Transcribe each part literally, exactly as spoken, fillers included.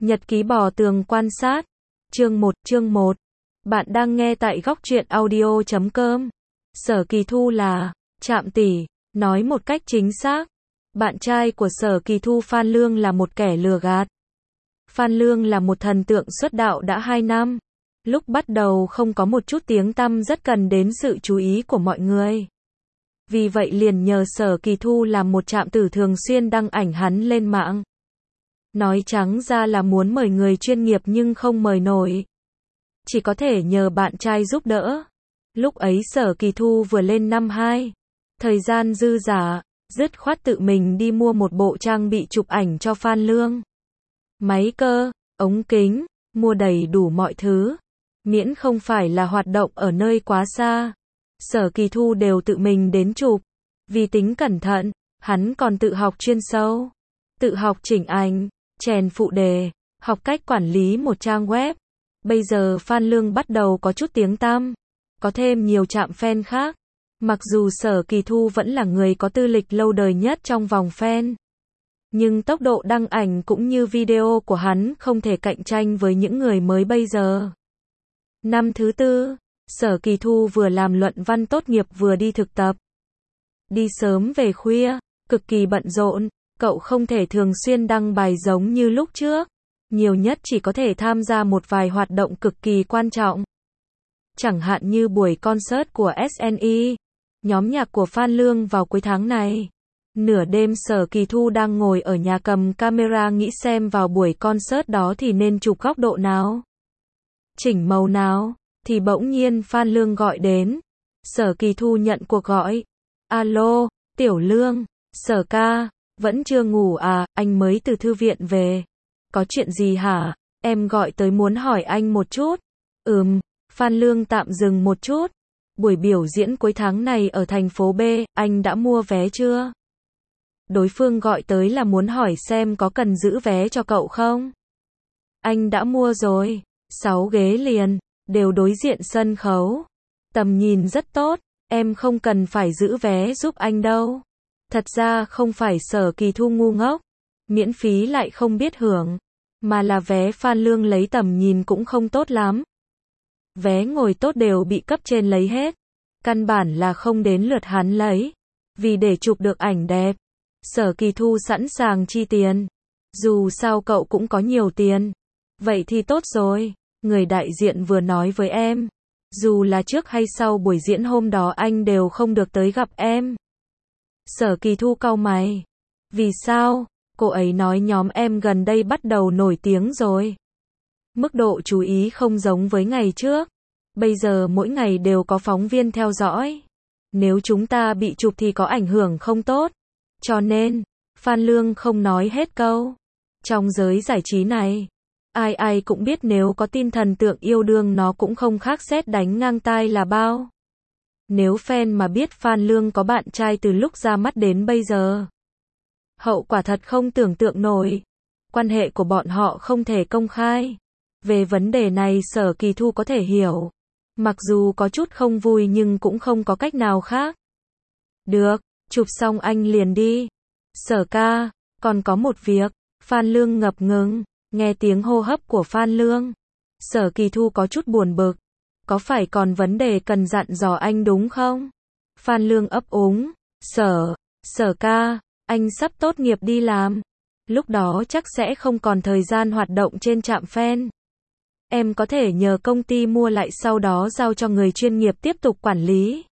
Nhật ký bò tường quan sát. Chương một, chương một. Bạn đang nghe tại góc truyện audio chấm com. Sở Kỳ Thu là Trạm tỷ, nói một cách chính xác. Bạn trai của Sở Kỳ Thu Phan Lương là một kẻ lừa gạt. Phan Lương là một thần tượng xuất đạo đã hai năm. Lúc bắt đầu không có một chút tiếng tăm rất cần đến sự chú ý của mọi người. Vì vậy liền nhờ Sở Kỳ Thu làm một trạm tử thường xuyên đăng ảnh hắn lên mạng. Nói trắng ra là muốn mời người chuyên nghiệp nhưng không mời nổi. Chỉ có thể nhờ bạn trai giúp đỡ. Lúc ấy Sở Kỳ Thu vừa lên năm hai. Thời gian dư dả, dứt khoát tự mình đi mua một bộ trang bị chụp ảnh cho Phan Lương. Máy cơ, ống kính, mua đầy đủ mọi thứ. Miễn không phải là hoạt động ở nơi quá xa. Sở Kỳ Thu đều tự mình đến chụp. Vì tính cẩn thận, hắn còn tự học chuyên sâu. Tự học chỉnh ảnh, chèn phụ đề, học cách quản lý một trang web. Bây giờ Phan Lương bắt đầu có chút tiếng tăm. Có thêm nhiều trạm fan khác. Mặc dù Sở Kỳ Thu vẫn là người có tư lịch lâu đời nhất trong vòng fan. Nhưng tốc độ đăng ảnh cũng như video của hắn không thể cạnh tranh với những người mới bây giờ. Năm thứ tư, Sở Kỳ Thu vừa làm luận văn tốt nghiệp vừa đi thực tập. Đi sớm về khuya, cực kỳ bận rộn, cậu không thể thường xuyên đăng bài giống như lúc trước. Nhiều nhất chỉ có thể tham gia một vài hoạt động cực kỳ quan trọng. Chẳng hạn như buổi concert của ét en e, nhóm nhạc của Phan Lương vào cuối tháng này. Nửa đêm Sở Kỳ Thu đang ngồi ở nhà cầm camera nghĩ xem vào buổi concert đó thì nên chụp góc độ nào, chỉnh màu nào, thì bỗng nhiên Phan Lương gọi đến. Sở Kỳ Thu nhận cuộc gọi. Alo, Tiểu Lương, Sở ca, vẫn chưa ngủ à, anh mới từ thư viện về. Có chuyện gì hả? Em gọi tới muốn hỏi anh một chút. Ừm, Phan Lương tạm dừng một chút. Buổi biểu diễn cuối tháng này ở thành phố B, anh đã mua vé chưa? Đối phương gọi tới là muốn hỏi xem có cần giữ vé cho cậu không? Anh đã mua rồi, sáu ghế liền, đều đối diện sân khấu. Tầm nhìn rất tốt, em không cần phải giữ vé giúp anh đâu. Thật ra không phải Sở Kỳ Thu ngu ngốc, miễn phí lại không biết hưởng, mà là vé Phan Lương lấy tầm nhìn cũng không tốt lắm. Vé ngồi tốt đều bị cấp trên lấy hết, căn bản là không đến lượt hắn lấy. Vì để chụp được ảnh đẹp, Sở Kỳ Thu sẵn sàng chi tiền. Dù sao cậu cũng có nhiều tiền. Vậy thì tốt rồi, người đại diện vừa nói với em. Dù là trước hay sau buổi diễn hôm đó anh đều không được tới gặp em. Sở Kỳ Thu cau mày. Vì sao? Cô ấy nói nhóm em gần đây bắt đầu nổi tiếng rồi. Mức độ chú ý không giống với ngày trước. Bây giờ mỗi ngày đều có phóng viên theo dõi. Nếu chúng ta bị chụp thì có ảnh hưởng không tốt. Cho nên, Phan Lương không nói hết câu. Trong giới giải trí này, ai ai cũng biết nếu có tin thần tượng yêu đương nó cũng không khác sét đánh ngang tai là bao. Nếu fan mà biết Phan Lương có bạn trai từ lúc ra mắt đến bây giờ, hậu quả thật không tưởng tượng nổi. Quan hệ của bọn họ không thể công khai. Về vấn đề này Sở Kỳ Thu có thể hiểu. Mặc dù có chút không vui nhưng cũng không có cách nào khác. Được, chụp xong anh liền đi. Sở ca, còn có một việc. Phan Lương ngập ngừng, nghe tiếng hô hấp của Phan Lương. Sở Kỳ Thu có chút buồn bực. Có phải còn vấn đề cần dặn dò anh đúng không? Phan Lương ấp úng. Sở, Sở ca, anh sắp tốt nghiệp đi làm. Lúc đó chắc sẽ không còn thời gian hoạt động trên trạm fan. Em có thể nhờ công ty mua lại sau đó giao cho người chuyên nghiệp tiếp tục quản lý.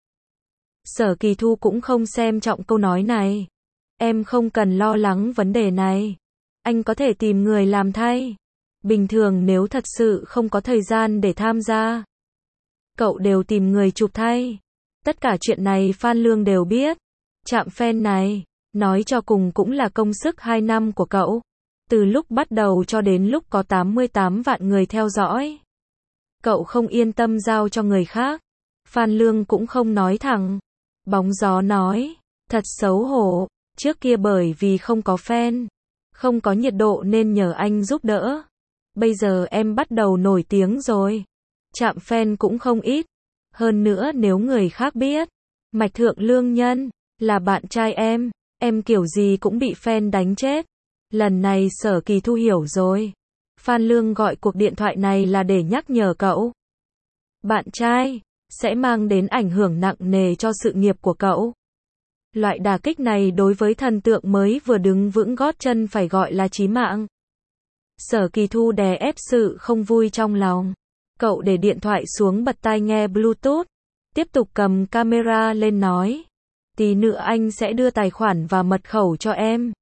Sở Kỳ Thu cũng không xem trọng câu nói này. Em không cần lo lắng vấn đề này. Anh có thể tìm người làm thay. Bình thường nếu thật sự không có thời gian để tham gia, cậu đều tìm người chụp thay. Tất cả chuyện này Phan Lương đều biết. Trạm fan này, nói cho cùng cũng là công sức hai năm của cậu. Từ lúc bắt đầu cho đến lúc có tám mươi tám vạn người theo dõi. Cậu không yên tâm giao cho người khác. Phan Lương cũng không nói thẳng. Bóng gió nói, thật xấu hổ, trước kia bởi vì không có fan, không có nhiệt độ nên nhờ anh giúp đỡ. Bây giờ em bắt đầu nổi tiếng rồi. Trạm fan cũng không ít. Hơn nữa nếu người khác biết, Mạch Thượng Lương Nhân là bạn trai em, em kiểu gì cũng bị fan đánh chết. Lần này Sở Kỳ Thu hiểu rồi. Phan Lương gọi cuộc điện thoại này là để nhắc nhở cậu. Bạn trai sẽ mang đến ảnh hưởng nặng nề cho sự nghiệp của cậu. Loại đả kích này đối với thần tượng mới vừa đứng vững gót chân phải gọi là chí mạng. Sở Kỳ Thu đè ép sự không vui trong lòng. Cậu để điện thoại xuống bật tai nghe Bluetooth. Tiếp tục cầm camera lên nói. Tí nữa anh sẽ đưa tài khoản và mật khẩu cho em.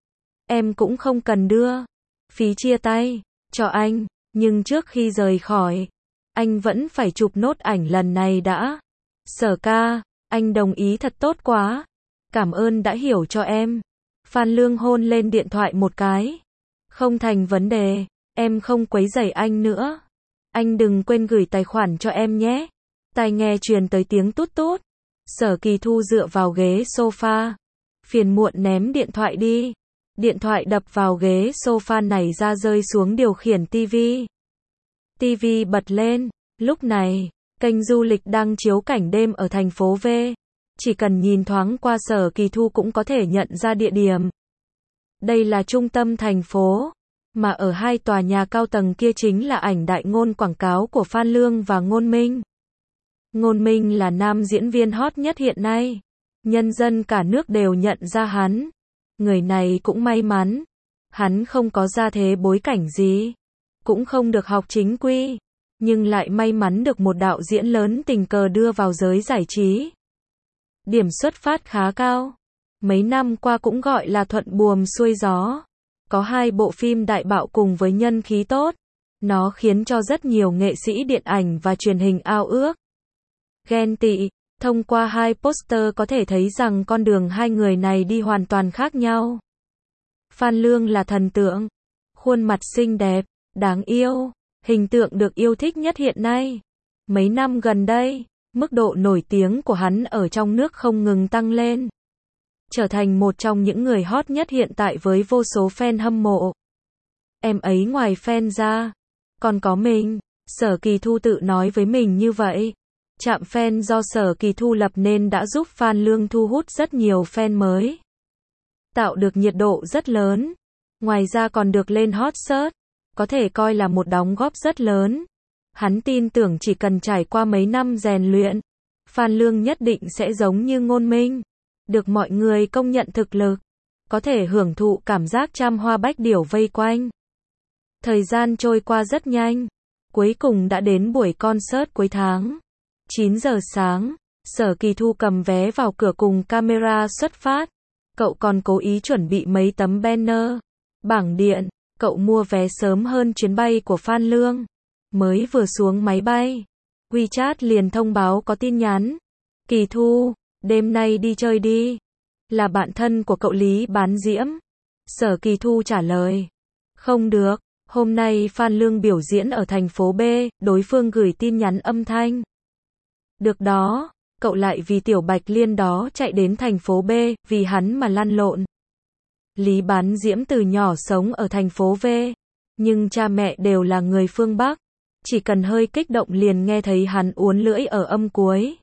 Em cũng không cần đưa phí chia tay cho anh, nhưng trước khi rời khỏi, anh vẫn phải chụp nốt ảnh lần này đã. Sở ca, anh đồng ý thật tốt quá. Cảm ơn đã hiểu cho em. Phan Lương hôn lên điện thoại một cái. Không thành vấn đề, em không quấy rầy anh nữa. Anh đừng quên gửi tài khoản cho em nhé. Tai nghe truyền tới tiếng tút tút. Sở Kỳ Thu dựa vào ghế sofa. Phiền muộn ném điện thoại đi. Điện thoại đập vào ghế sofa này ra rơi xuống điều khiển tivi. Tivi bật lên. Lúc này, kênh du lịch đang chiếu cảnh đêm ở thành phố V. Chỉ cần nhìn thoáng qua Sở Kỳ Thu cũng có thể nhận ra địa điểm. Đây là trung tâm thành phố, mà ở hai tòa nhà cao tầng kia chính là ảnh đại ngôn quảng cáo của Phan Lương và Ngôn Minh. Ngôn Minh là nam diễn viên hot nhất hiện nay. Nhân dân cả nước đều nhận ra hắn. Người này cũng may mắn. Hắn không có gia thế bối cảnh gì. Cũng không được học chính quy. Nhưng lại may mắn được một đạo diễn lớn tình cờ đưa vào giới giải trí. Điểm xuất phát khá cao. Mấy năm qua cũng gọi là thuận buồm xuôi gió. Có hai bộ phim đại bạo cùng với nhân khí tốt. Nó khiến cho rất nhiều nghệ sĩ điện ảnh và truyền hình ao ước. Ghen tị. Thông qua hai poster có thể thấy rằng con đường hai người này đi hoàn toàn khác nhau. Phan Lương là thần tượng. Khuôn mặt xinh đẹp, đáng yêu. Hình tượng được yêu thích nhất hiện nay. Mấy năm gần đây, mức độ nổi tiếng của hắn ở trong nước không ngừng tăng lên. Trở thành một trong những người hot nhất hiện tại với vô số fan hâm mộ. Em ấy ngoài fan ra, còn có mình. Sở Kỳ Thu tự nói với mình như vậy. Trạm fan do Sở Kỳ Thu lập nên đã giúp Phan Lương thu hút rất nhiều fan mới. Tạo được nhiệt độ rất lớn. Ngoài ra còn được lên hot search. Có thể coi là một đóng góp rất lớn. Hắn tin tưởng chỉ cần trải qua mấy năm rèn luyện, Phan Lương nhất định sẽ giống như Ngôn Minh. Được mọi người công nhận thực lực. Có thể hưởng thụ cảm giác trăm hoa bách điểu vây quanh. Thời gian trôi qua rất nhanh. Cuối cùng đã đến buổi concert cuối tháng. chín giờ sáng, Sở Kỳ Thu cầm vé vào cửa cùng camera xuất phát. Cậu còn cố ý chuẩn bị mấy tấm banner, bảng điện. Cậu mua vé sớm hơn chuyến bay của Phan Lương. Mới vừa xuống máy bay, WeChat liền thông báo có tin nhắn. Kỳ Thu, đêm nay đi chơi đi. Là bạn thân của cậu Lý Bán Diễm. Sở Kỳ Thu trả lời. Không được, hôm nay Phan Lương biểu diễn ở thành phố B, đối phương gửi tin nhắn âm thanh. Được đó, cậu lại vì Tiểu Bạch Liên đó chạy đến thành phố B, vì hắn mà lăn lộn. Lý Bán Diễm từ nhỏ sống ở thành phố V, nhưng cha mẹ đều là người phương Bắc. Chỉ cần hơi kích động liền nghe thấy hắn uốn lưỡi ở âm cuối.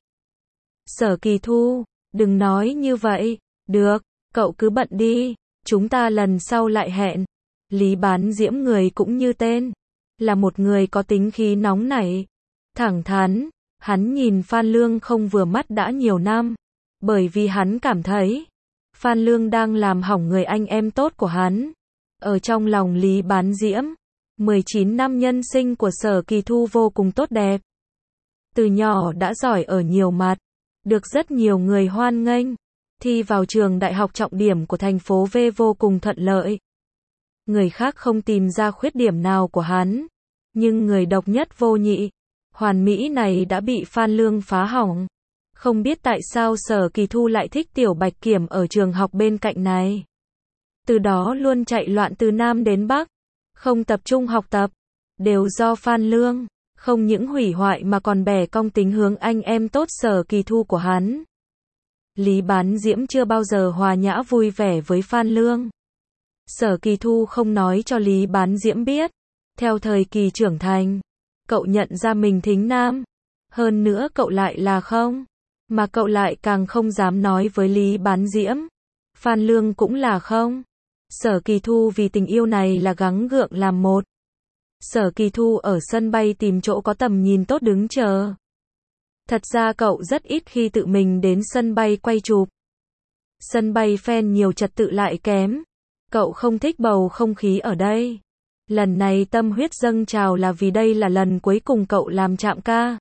Sở Kỳ Thu, đừng nói như vậy. Được, cậu cứ bận đi, chúng ta lần sau lại hẹn. Lý Bán Diễm người cũng như tên, là một người có tính khí nóng nảy, thẳng thắn. Hắn nhìn Phan Lương không vừa mắt đã nhiều năm, bởi vì hắn cảm thấy Phan Lương đang làm hỏng người anh em tốt của hắn. Ở trong lòng Lý Bán Diễm, mười chín năm nhân sinh của Sở Kỳ Thu vô cùng tốt đẹp. Từ nhỏ đã giỏi ở nhiều mặt, được rất nhiều người hoan nghênh. Thi vào trường đại học trọng điểm của thành phố V vô cùng thuận lợi. Người khác không tìm ra khuyết điểm nào của hắn, nhưng người độc nhất vô nhị, hoàn mỹ này đã bị Phan Lương phá hỏng. Không biết tại sao Sở Kỳ Thu lại thích Tiểu Bạch Kiểm ở trường học bên cạnh này. Từ đó luôn chạy loạn từ Nam đến Bắc, không tập trung học tập, đều do Phan Lương, không những hủy hoại mà còn bẻ cong tính hướng anh em tốt Sở Kỳ Thu của hắn. Lý Bán Diễm chưa bao giờ hòa nhã vui vẻ với Phan Lương. Sở Kỳ Thu không nói cho Lý Bán Diễm biết. Theo thời kỳ trưởng thành, cậu nhận ra mình thính nam. Hơn nữa cậu lại là không. Mà cậu lại càng không dám nói với Lý Bán Diễm. Phan Lương cũng là không. Sở Kỳ Thu vì tình yêu này là gắng gượng làm một. Sở Kỳ Thu ở sân bay tìm chỗ có tầm nhìn tốt đứng chờ. Thật ra cậu rất ít khi tự mình đến sân bay quay chụp. Sân bay fan nhiều trật tự lại kém. Cậu không thích bầu không khí ở đây. Lần này tâm huyết dâng trào là vì đây là lần cuối cùng cậu làm trạm ca.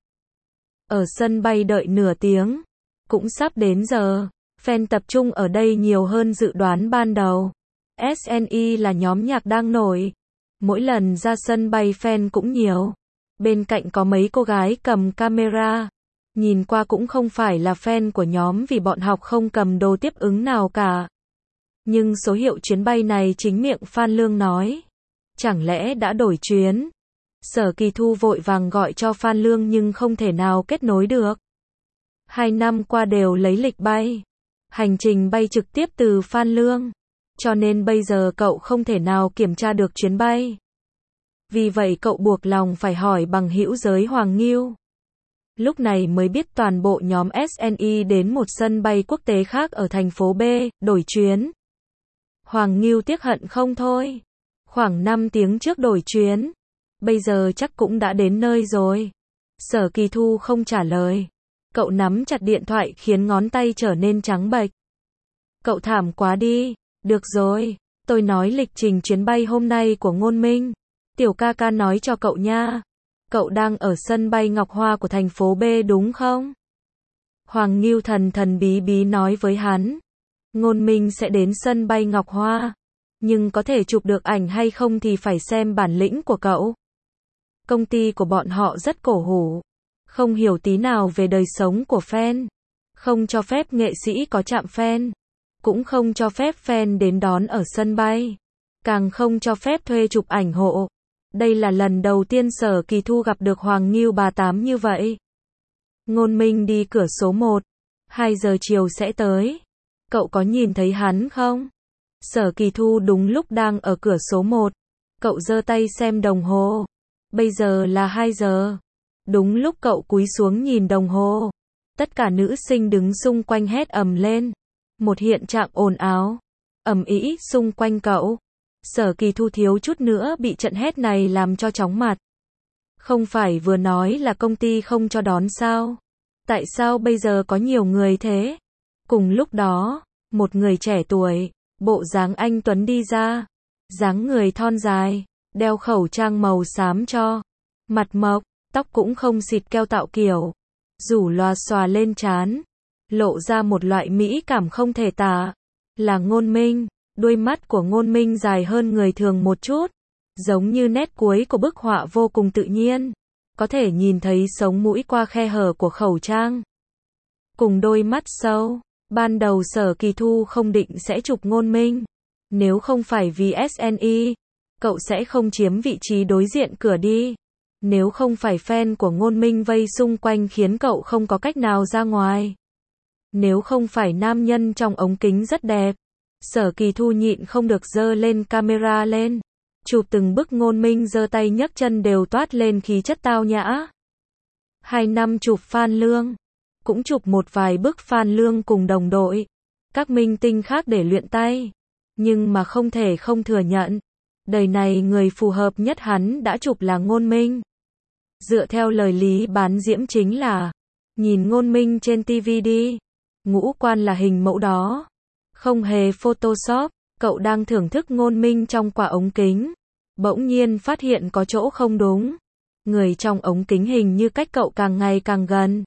Ở sân bay đợi nửa tiếng. Cũng sắp đến giờ. Fan tập trung ở đây nhiều hơn dự đoán ban đầu. ét en e là nhóm nhạc đang nổi. Mỗi lần ra sân bay fan cũng nhiều. Bên cạnh có mấy cô gái cầm camera. Nhìn qua cũng không phải là fan của nhóm vì bọn học không cầm đồ tiếp ứng nào cả. Nhưng số hiệu chuyến bay này chính miệng Phan Lương nói. Chẳng lẽ đã đổi chuyến? Sở Kỳ Thu vội vàng gọi cho Phan Lương nhưng không thể nào kết nối được. Hai năm qua đều lấy lịch bay. Hành trình bay trực tiếp từ Phan Lương. Cho nên bây giờ cậu không thể nào kiểm tra được chuyến bay. Vì vậy cậu buộc lòng phải hỏi bằng hữu giới Hoàng Nghiêu. Lúc này mới biết toàn bộ nhóm ét en e đến một sân bay quốc tế khác ở thành phố B, đổi chuyến. Hoàng Nghiêu tiếc hận không thôi. Khoảng năm tiếng trước đổi chuyến. Bây giờ chắc cũng đã đến nơi rồi. Sở Kỳ Thu không trả lời. Cậu nắm chặt điện thoại khiến ngón tay trở nên trắng bệch. Cậu thảm quá đi. Được rồi, tôi nói lịch trình chuyến bay hôm nay của Ngôn Minh. Tiểu ca ca nói cho cậu nha. Cậu đang ở sân bay Ngọc Hoa của thành phố B đúng không? Hoàng Nghiêu thần thần bí bí nói với hắn. Ngôn Minh sẽ đến sân bay Ngọc Hoa. Nhưng có thể chụp được ảnh hay không thì phải xem bản lĩnh của cậu. Công ty của bọn họ rất cổ hủ. Không hiểu tí nào về đời sống của fan. Không cho phép nghệ sĩ có trạm fan. Cũng không cho phép fan đến đón ở sân bay. Càng không cho phép thuê chụp ảnh hộ. Đây là lần đầu tiên Sở Kỳ Thu gặp được Hoàng Nghiêu bà Tám như vậy. Ngôn Minh đi cửa số một. hai giờ chiều sẽ tới. Cậu có nhìn thấy hắn không? Sở Kỳ Thu đúng lúc đang ở cửa số một. Cậu giơ tay xem đồng hồ. Bây giờ là hai giờ. Đúng lúc cậu cúi xuống nhìn đồng hồ. Tất cả nữ sinh đứng xung quanh hét ầm lên. Một hiện trạng ồn ào, ầm ĩ xung quanh cậu. Sở Kỳ Thu thiếu chút nữa bị trận hét này làm cho chóng mặt. Không phải vừa nói là công ty không cho đón sao? Tại sao bây giờ có nhiều người thế? Cùng lúc đó, một người trẻ tuổi, bộ dáng anh tuấn đi ra. Dáng người thon dài, đeo khẩu trang màu xám cho. Mặt mộc, tóc cũng không xịt keo tạo kiểu. Rủ loà xòa lên trán. Lộ ra một loại mỹ cảm không thể tả. Là Ngôn Minh. Đuôi mắt của Ngôn Minh dài hơn người thường một chút. Giống như nét cuối của bức họa vô cùng tự nhiên. Có thể nhìn thấy sống mũi qua khe hở của khẩu trang. Cùng đôi mắt sâu. Ban đầu Sở Kỳ Thu không định sẽ chụp Ngôn Minh. Nếu không phải vì ét en e, cậu sẽ không chiếm vị trí đối diện cửa đi. Nếu không phải fan của Ngôn Minh vây xung quanh khiến cậu không có cách nào ra ngoài. Nếu không phải nam nhân trong ống kính rất đẹp. Sở Kỳ Thu nhịn không được giơ lên camera lên. Chụp từng bức Ngôn Minh giơ tay nhấc chân đều toát lên khí chất tao nhã. Hai năm chụp Phan Lương. Cũng chụp một vài bức Phan Lương cùng đồng đội. Các minh tinh khác để luyện tay. Nhưng mà không thể không thừa nhận. Đời này người phù hợp nhất hắn đã chụp là Ngôn Minh. Dựa theo lời Lý Bán Diễm chính là. Nhìn Ngôn Minh trên ti vi đi. Ngũ quan là hình mẫu đó. Không hề photoshop. Cậu đang thưởng thức Ngôn Minh trong quả ống kính. Bỗng nhiên phát hiện có chỗ không đúng. Người trong ống kính hình như cách cậu càng ngày càng gần.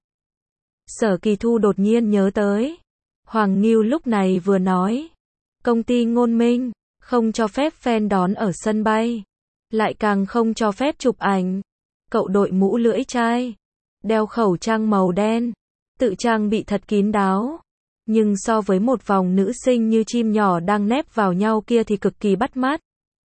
Sở Kỳ Thu đột nhiên nhớ tới. Hoàng Nghiêu lúc này vừa nói. Công ty Ngôn Minh không cho phép fan đón ở sân bay. Lại càng không cho phép chụp ảnh. Cậu đội mũ lưỡi chai. Đeo khẩu trang màu đen. Tự trang bị thật kín đáo. Nhưng so với một vòng nữ sinh như chim nhỏ đang nép vào nhau kia thì cực kỳ bắt mắt.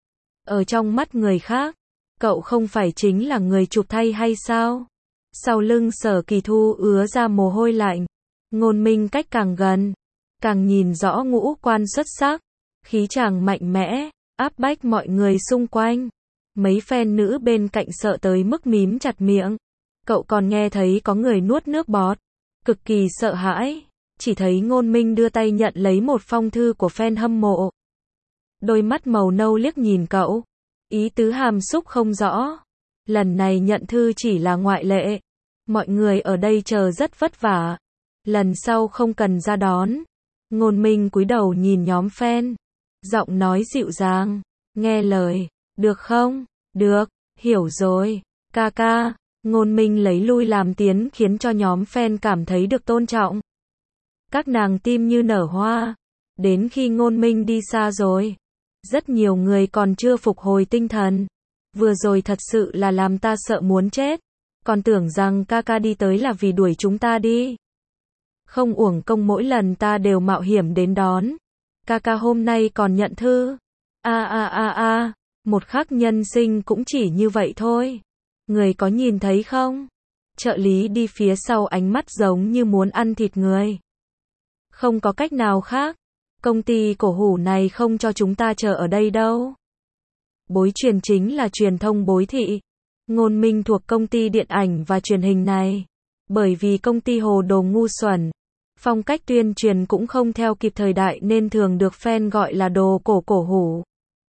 Ở trong mắt người khác, cậu không phải chính là người chụp thay hay sao? Sau lưng Sở Kỳ Thu ứa ra mồ hôi lạnh. Ngôn Minh cách càng gần, càng nhìn rõ ngũ quan xuất sắc, khí chàng mạnh mẽ, áp bách mọi người xung quanh. Mấy fan nữ bên cạnh sợ tới mức mím chặt miệng. Cậu còn nghe thấy có người nuốt nước bọt. Cực kỳ sợ hãi. Chỉ thấy Ngôn Minh đưa tay nhận lấy một phong thư của fan hâm mộ. Đôi mắt màu nâu liếc nhìn cậu. Ý tứ hàm xúc không rõ. Lần này nhận thư chỉ là ngoại lệ. Mọi người ở đây chờ rất vất vả. Lần sau không cần ra đón. Ngôn Minh cúi đầu nhìn nhóm fan. Giọng nói dịu dàng. Nghe lời. Được không? Được. Hiểu rồi. Ca ca. Ngôn Minh lấy lui làm tiến khiến cho nhóm fan cảm thấy được tôn trọng. Các nàng tim như nở hoa. Đến khi Ngôn Minh đi xa rồi. Rất nhiều người còn chưa phục hồi tinh thần. Vừa rồi thật sự là làm ta sợ muốn chết. Còn tưởng rằng ca ca đi tới là vì đuổi chúng ta đi. Không uổng công mỗi lần ta đều mạo hiểm đến đón. Ca ca hôm nay còn nhận thư. A a a a, một khắc nhân sinh cũng chỉ như vậy thôi. Người có nhìn thấy không? Trợ lý đi phía sau ánh mắt giống như muốn ăn thịt người. Không có cách nào khác. Công ty cổ hủ này không cho chúng ta chờ ở đây đâu. Bối truyền chính là truyền thông bối thị. Ngôn Minh thuộc công ty điện ảnh và truyền hình này. Bởi vì công ty hồ đồ ngu xuẩn. Phong cách tuyên truyền cũng không theo kịp thời đại nên thường được fan gọi là đồ cổ cổ hủ.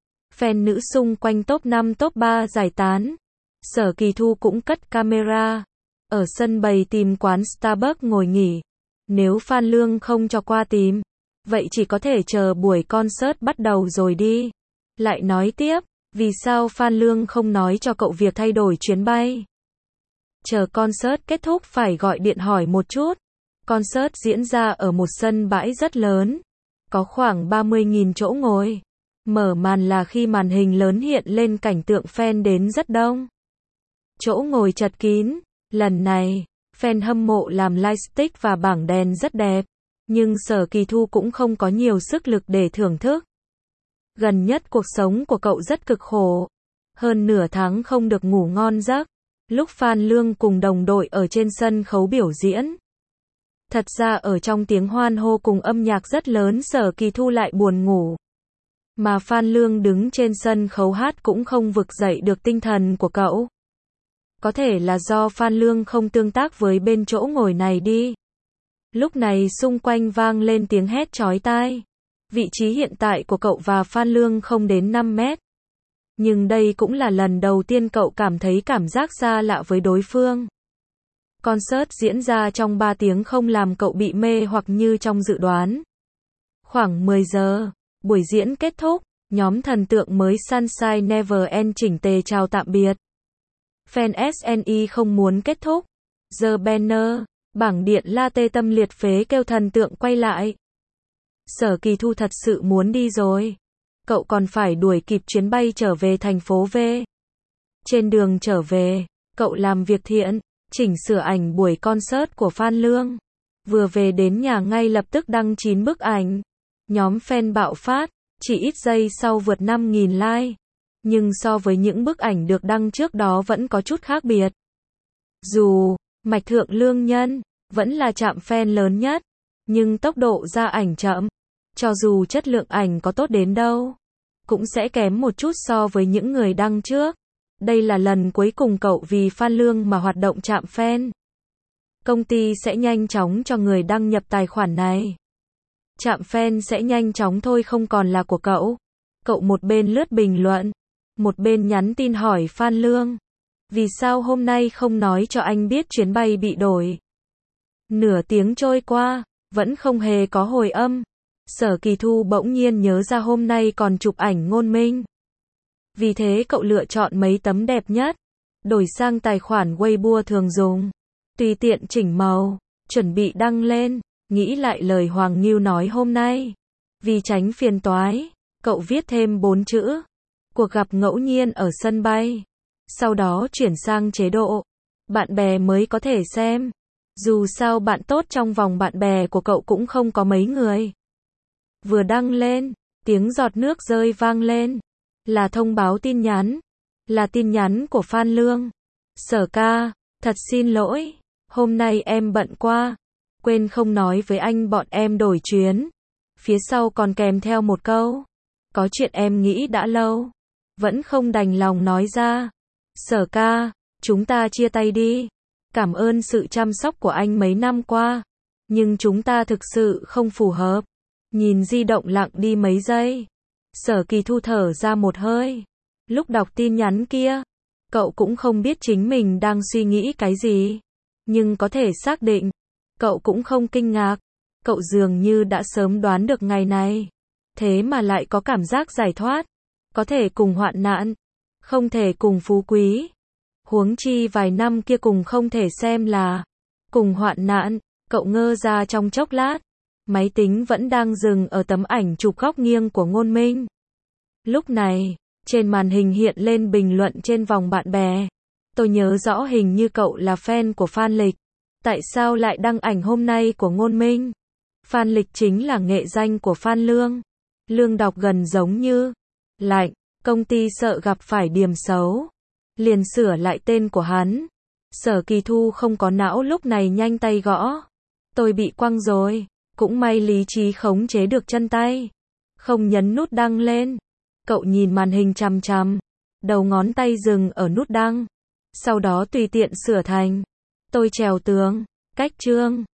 Fan nữ xung quanh top năm top ba giải tán. Sở Kỳ Thu cũng cất camera. Ở sân bày tìm quán Starbucks ngồi nghỉ. Nếu Phan Lương không cho qua tìm. Vậy chỉ có thể chờ buổi concert bắt đầu rồi đi. Lại nói tiếp. Vì sao Phan Lương không nói cho cậu việc thay đổi chuyến bay? Chờ concert kết thúc phải gọi điện hỏi một chút. Concert diễn ra ở một sân bãi rất lớn. Có khoảng ba mươi nghìn chỗ ngồi. Mở màn là khi màn hình lớn hiện lên cảnh tượng fan đến rất đông. Chỗ ngồi chật kín. Lần này, fan hâm mộ làm lightstick và bảng đèn rất đẹp. Nhưng Sở Kỳ Thu cũng không có nhiều sức lực để thưởng thức. Gần nhất cuộc sống của cậu rất cực khổ. Hơn nửa tháng không được ngủ ngon giấc. Lúc Phan Lương cùng đồng đội ở trên sân khấu biểu diễn. Thật ra ở trong tiếng hoan hô cùng âm nhạc rất lớn Sở Kỳ Thu lại buồn ngủ. Mà Phan Lương đứng trên sân khấu hát cũng không vực dậy được tinh thần của cậu. Có thể là do Phan Lương không tương tác với bên chỗ ngồi này đi. Lúc này xung quanh vang lên tiếng hét chói tai. Vị trí hiện tại của cậu và Phan Lương không đến năm mét. Nhưng đây cũng là lần đầu tiên cậu cảm thấy cảm giác xa lạ với đối phương. Concert diễn ra trong ba tiếng không làm cậu bị mê hoặc như trong dự đoán. Khoảng mười giờ, buổi diễn kết thúc, nhóm thần tượng mới Sunshine Never End chỉnh tề chào tạm biệt. Fan ét en e không muốn kết thúc. The Banner, bảng điện latte tâm liệt phế kêu thần tượng quay lại. Sở Kỳ Thu thật sự muốn đi rồi. Cậu còn phải đuổi kịp chuyến bay trở về thành phố V. Trên đường trở về, cậu làm việc thiện, chỉnh sửa ảnh buổi concert của Phan Lương. Vừa về đến nhà ngay lập tức đăng chín bức ảnh. Nhóm fan bạo phát, chỉ ít giây sau vượt năm nghìn like. Nhưng so với những bức ảnh được đăng trước đó vẫn có chút khác biệt. Dù, Mạch Thượng Lương Nhân, vẫn là trạm fan lớn nhất. Nhưng tốc độ ra ảnh chậm. Cho dù chất lượng ảnh có tốt đến đâu, cũng sẽ kém một chút so với những người đăng trước. Đây là lần cuối cùng cậu vì Phan Lương mà hoạt động trạm fan. Công ty sẽ nhanh chóng cho người đăng nhập tài khoản này. Trạm fan sẽ nhanh chóng thôi không còn là của cậu. Cậu một bên lướt bình luận, một bên nhắn tin hỏi Phan Lương. Vì sao hôm nay không nói cho anh biết chuyến bay bị đổi? Nửa tiếng trôi qua, vẫn không hề có hồi âm. Sở Kỳ Thu bỗng nhiên nhớ ra hôm nay còn chụp ảnh Ngôn Minh. Vì thế cậu lựa chọn mấy tấm đẹp nhất, đổi sang tài khoản Weibo thường dùng, tùy tiện chỉnh màu, chuẩn bị đăng lên, nghĩ lại lời Hoàng Ngưu nói hôm nay. Vì tránh phiền toái, cậu viết thêm bốn chữ, cuộc gặp ngẫu nhiên ở sân bay. Sau đó chuyển sang chế độ, bạn bè mới có thể xem. Dù sao bạn tốt trong vòng bạn bè của cậu cũng không có mấy người. Vừa đăng lên, tiếng giọt nước rơi vang lên. Là thông báo tin nhắn. Là tin nhắn của Phan Lương. Sở ca, thật xin lỗi. Hôm nay em bận quá. Quên không nói với anh bọn em đổi chuyến. Phía sau còn kèm theo một câu. Có chuyện em nghĩ đã lâu. Vẫn không đành lòng nói ra. Sở ca, chúng ta chia tay đi. Cảm ơn sự chăm sóc của anh mấy năm qua. Nhưng chúng ta thực sự không phù hợp. Nhìn di động lặng đi mấy giây. Sở Kỳ Thu thở ra một hơi. Lúc đọc tin nhắn kia, cậu cũng không biết chính mình đang suy nghĩ cái gì. Nhưng có thể xác định, cậu cũng không kinh ngạc. Cậu dường như đã sớm đoán được ngày này. Thế mà lại có cảm giác giải thoát. Có thể cùng hoạn nạn. Không thể cùng phú quý. Huống chi vài năm kia cùng không thể xem là cùng hoạn nạn. Cậu ngơ ra trong chốc lát. Máy tính vẫn đang dừng ở tấm ảnh chụp góc nghiêng của Ngôn Minh. Lúc này, trên màn hình hiện lên bình luận trên vòng bạn bè. Tôi nhớ rõ hình như cậu là fan của Phan Lịch. Tại sao lại đăng ảnh hôm nay của Ngôn Minh? Phan Lịch chính là nghệ danh của Phan Lương. Lương đọc gần giống như lạnh, công ty sợ gặp phải điểm xấu. Liền sửa lại tên của hắn. Sở Kỳ Thu không có não lúc này nhanh tay gõ. Tôi bị quăng rồi. Cũng may lý trí khống chế được chân tay. Không nhấn nút đăng lên. Cậu nhìn màn hình chằm chằm. Đầu ngón tay dừng ở nút đăng. Sau đó tùy tiện sửa thành. Tôi trèo tường. Cách chương.